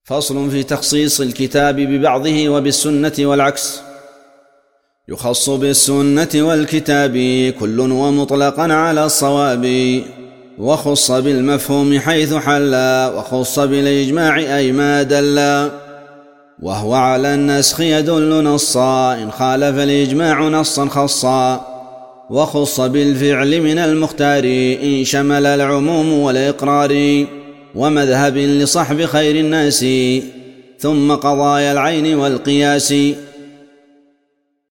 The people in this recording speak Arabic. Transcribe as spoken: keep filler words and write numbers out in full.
فصل في تخصيص الكتاب ببعضه وبالسنة والعكس. يخص بالسنة والكتاب كل ومطلقا على الصواب، وخص بالمفهوم حيث حلا، وخص بالإجماع أي ما دلا، وهو على النسخ يدل نصا، إن خالف الإجماع نصا خصا، وخص بالفعل من المختار إن شمل العموم والإقرار، ومذهب لصحب خير الناس ثم قضايا العين والقياس.